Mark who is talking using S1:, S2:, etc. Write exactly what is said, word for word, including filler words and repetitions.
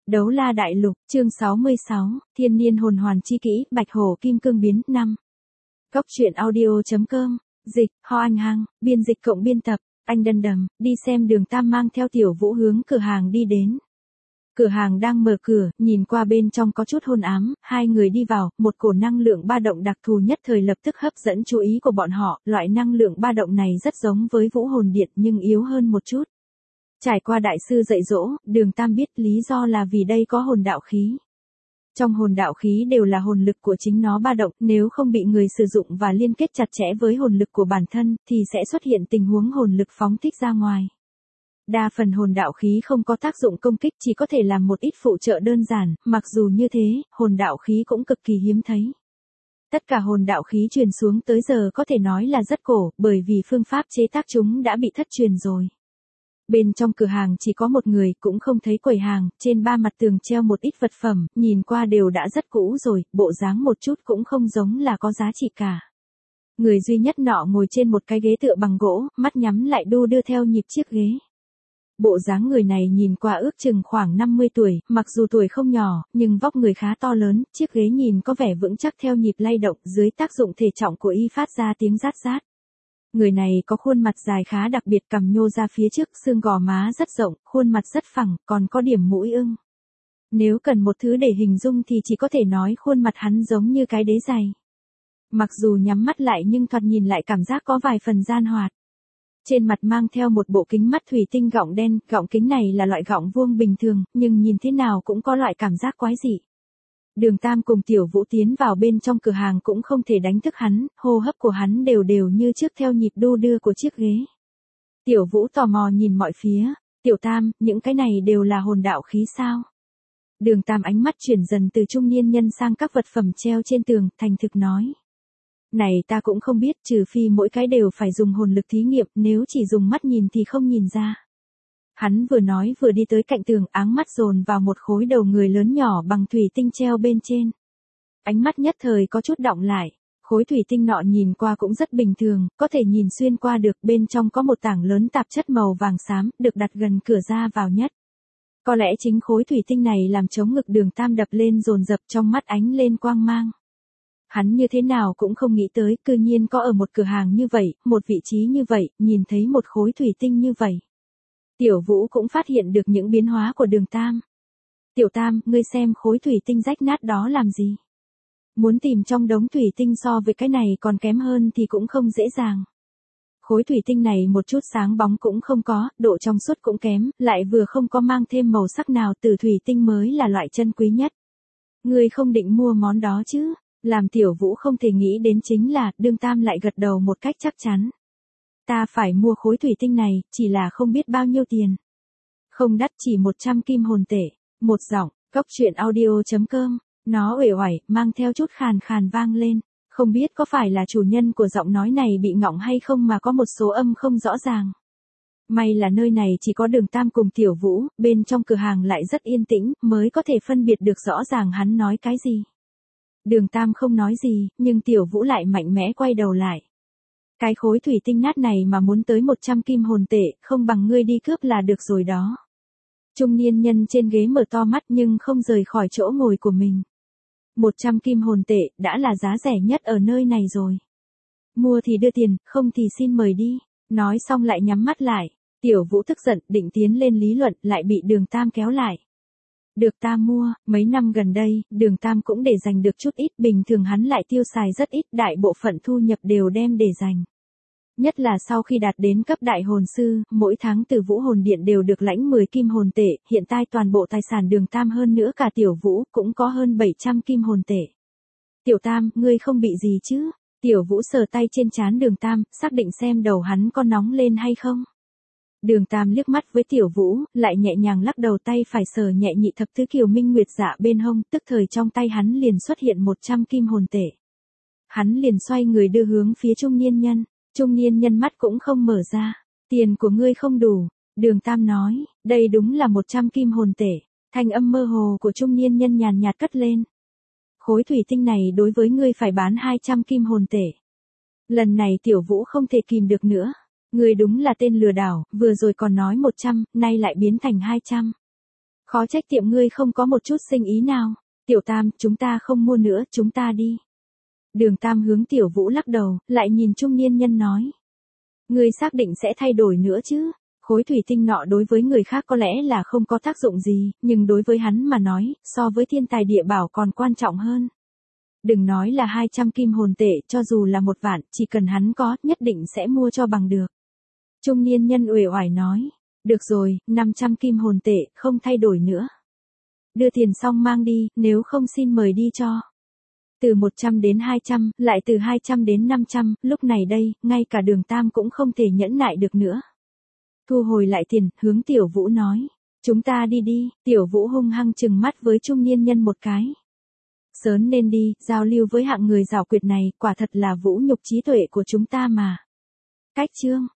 S1: Đấu La Đại Lục, chương sáu mươi sáu, Thiên Niên Hồn Hoàn Chi Kỹ, Bạch Hổ Kim Cương Biến, năm. Góc truyện audio chấm com, dịch, Ho Anh Hăng, biên dịch cộng biên tập, anh Đân Đầm, đi xem Đường Tam mang theo Tiểu Vũ hướng cửa hàng đi đến. Cửa hàng đang mở cửa, nhìn qua bên trong có chút hôn ám, hai người đi vào, một cổ năng lượng ba động đặc thù nhất thời lập tức hấp dẫn chú ý của bọn họ, loại năng lượng ba động này rất giống với Vũ Hồn Điện nhưng yếu hơn một chút. Trải qua đại sư dạy dỗ, Đường Tam biết lý do là vì đây có hồn đạo khí. Trong hồn đạo khí đều là hồn lực của chính nó ba động, nếu không bị người sử dụng và liên kết chặt chẽ với hồn lực của bản thân, thì sẽ xuất hiện tình huống hồn lực phóng thích ra ngoài. Đa phần hồn đạo khí không có tác dụng công kích, chỉ có thể làm một ít phụ trợ đơn giản, mặc dù như thế, hồn đạo khí cũng cực kỳ hiếm thấy. Tất cả hồn đạo khí truyền xuống tới giờ có thể nói là rất cổ, bởi vì phương pháp chế tác chúng đã bị thất truyền rồi. Bên trong cửa hàng chỉ có một người, cũng không thấy quầy hàng, trên ba mặt tường treo một ít vật phẩm, nhìn qua đều đã rất cũ rồi, bộ dáng một chút cũng không giống là có giá trị cả. Người duy nhất nọ ngồi trên một cái ghế tựa bằng gỗ, mắt nhắm lại đu đưa theo nhịp chiếc ghế. Bộ dáng người này nhìn qua ước chừng khoảng năm mươi tuổi, mặc dù tuổi không nhỏ, nhưng vóc người khá to lớn, chiếc ghế nhìn có vẻ vững chắc theo nhịp lay động, dưới tác dụng thể trọng của y phát ra tiếng rát rát. Người này có khuôn mặt dài khá đặc biệt, cằm nhô ra phía trước, xương gò má rất rộng, khuôn mặt rất phẳng, còn có điểm mũi ưng. Nếu cần một thứ để hình dung thì chỉ có thể nói khuôn mặt hắn giống như cái đế giày. Mặc dù nhắm mắt lại nhưng thoạt nhìn lại cảm giác có vài phần gian hoạt. Trên mặt mang theo một bộ kính mắt thủy tinh gọng đen, gọng kính này là loại gọng vuông bình thường, nhưng nhìn thế nào cũng có loại cảm giác quái dị. Đường Tam cùng Tiểu Vũ tiến vào bên trong cửa hàng cũng không thể đánh thức hắn, hô hấp của hắn đều đều như trước theo nhịp đu đưa của chiếc ghế. Tiểu Vũ tò mò nhìn mọi phía, Tiểu Tam, những cái này đều là hồn đạo khí sao? Đường Tam ánh mắt chuyển dần từ trung niên nhân sang các vật phẩm treo trên tường, thành thực nói. Này ta cũng không biết, trừ phi mỗi cái đều phải dùng hồn lực thí nghiệm, nếu chỉ dùng mắt nhìn thì không nhìn ra. Hắn vừa nói vừa đi tới cạnh tường, áng mắt dồn vào một khối đầu người lớn nhỏ bằng thủy tinh treo bên trên. Ánh mắt nhất thời có chút đọng lại, khối thủy tinh nọ nhìn qua cũng rất bình thường, có thể nhìn xuyên qua được, bên trong có một tảng lớn tạp chất màu vàng xám, được đặt gần cửa ra vào nhất. Có lẽ chính khối thủy tinh này làm chống ngực Đường Tam đập lên dồn dập, trong mắt ánh lên quang mang. Hắn như thế nào cũng không nghĩ tới, cư nhiên có ở một cửa hàng như vậy, một vị trí như vậy, nhìn thấy một khối thủy tinh như vậy. Tiểu Vũ cũng phát hiện được những biến hóa của Đường Tam. Tiểu Tam, ngươi xem khối thủy tinh rách nát đó làm gì? Muốn tìm trong đống thủy tinh so với cái này còn kém hơn thì cũng không dễ dàng. Khối thủy tinh này một chút sáng bóng cũng không có, độ trong suốt cũng kém, lại vừa không có mang thêm màu sắc nào, từ thủy tinh mới là loại chân quý nhất. Ngươi không định mua món đó chứ? Làm Tiểu Vũ không thể nghĩ đến chính là, Đường Tam lại gật đầu một cách chắc chắn. Ta phải mua khối thủy tinh này, chỉ là không biết bao nhiêu tiền. Không đắt, chỉ một trăm kim hồn tệ. Một giọng, góc truyện audio chấm com, nó uể oải, mang theo chút khàn khàn vang lên. Không biết có phải là chủ nhân của giọng nói này bị ngọng hay không mà có một số âm không rõ ràng. May là nơi này chỉ có Đường Tam cùng Tiểu Vũ, bên trong cửa hàng lại rất yên tĩnh, mới có thể phân biệt được rõ ràng hắn nói cái gì. Đường Tam không nói gì, nhưng Tiểu Vũ lại mạnh mẽ quay đầu lại. Cái khối thủy tinh nát này mà muốn tới một trăm kim hồn tệ, không bằng ngươi đi cướp là được rồi đó. Trung niên nhân trên ghế mở to mắt nhưng không rời khỏi chỗ ngồi của mình. một trăm kim hồn tệ, đã là giá rẻ nhất ở nơi này rồi. Mua thì đưa tiền, không thì xin mời đi. Nói xong lại nhắm mắt lại. Tiểu Vũ tức giận, định tiến lên lý luận, lại bị Đường Tam kéo lại. Được ta mua, mấy năm gần đây, Đường Tam cũng để dành được chút ít, bình thường hắn lại tiêu xài rất ít, đại bộ phận thu nhập đều đem để dành. Nhất là sau khi đạt đến cấp đại hồn sư, mỗi tháng từ Vũ Hồn Điện đều được lãnh mười kim hồn tệ, hiện tại toàn bộ tài sản Đường Tam hơn nữa cả Tiểu Vũ, cũng có hơn bảy trăm kim hồn tệ. Tiểu Tam, ngươi không bị gì chứ? Tiểu Vũ sờ tay trên trán Đường Tam, xác định xem đầu hắn có nóng lên hay không. Đường Tam liếc mắt với Tiểu Vũ, lại nhẹ nhàng lắc đầu, tay phải sờ nhẹ nhị thập tứ kiều minh nguyệt dạ bên hông, tức thời trong tay hắn liền xuất hiện một trăm kim hồn tệ. Hắn liền xoay người đưa hướng phía trung niên nhân, trung niên nhân mắt cũng không mở ra. Tiền của ngươi không đủ, Đường Tam nói, đây đúng là một trăm kim hồn tệ. Thanh âm mơ hồ của trung niên nhân nhàn nhạt cất lên. Khối thủy tinh này đối với ngươi phải bán hai trăm kim hồn tệ. Lần này Tiểu Vũ không thể kìm được nữa. Ngươi đúng là tên lừa đảo, vừa rồi còn nói một trăm, nay lại biến thành hai trăm. Khó trách tiệm ngươi không có một chút sinh ý nào. Tiểu Tam, chúng ta không mua nữa, chúng ta đi. Đường Tam hướng Tiểu Vũ lắc đầu, lại nhìn trung niên nhân nói. Ngươi xác định sẽ thay đổi nữa chứ? Khối thủy tinh nọ đối với người khác có lẽ là không có tác dụng gì, nhưng đối với hắn mà nói, so với thiên tài địa bảo còn quan trọng hơn. Đừng nói là hai trăm kim hồn tệ, cho dù là một vạn, chỉ cần hắn có, nhất định sẽ mua cho bằng được. Trung niên nhân uể oải nói. Được rồi, năm trăm kim hồn tệ, không thay đổi nữa. Đưa tiền xong mang đi, nếu không xin mời đi cho. Từ một trăm đến hai trăm, lại từ hai trăm đến năm trăm, lúc này đây, ngay cả Đường Tam cũng không thể nhẫn nại được nữa. Thu hồi lại tiền, hướng Tiểu Vũ nói. Chúng ta đi đi, Tiểu Vũ hung hăng trừng mắt với trung niên nhân một cái. Sớm nên đi, giao lưu với hạng người giảo quyệt này, quả thật là vũ nhục trí tuệ của chúng ta mà. Cách chương.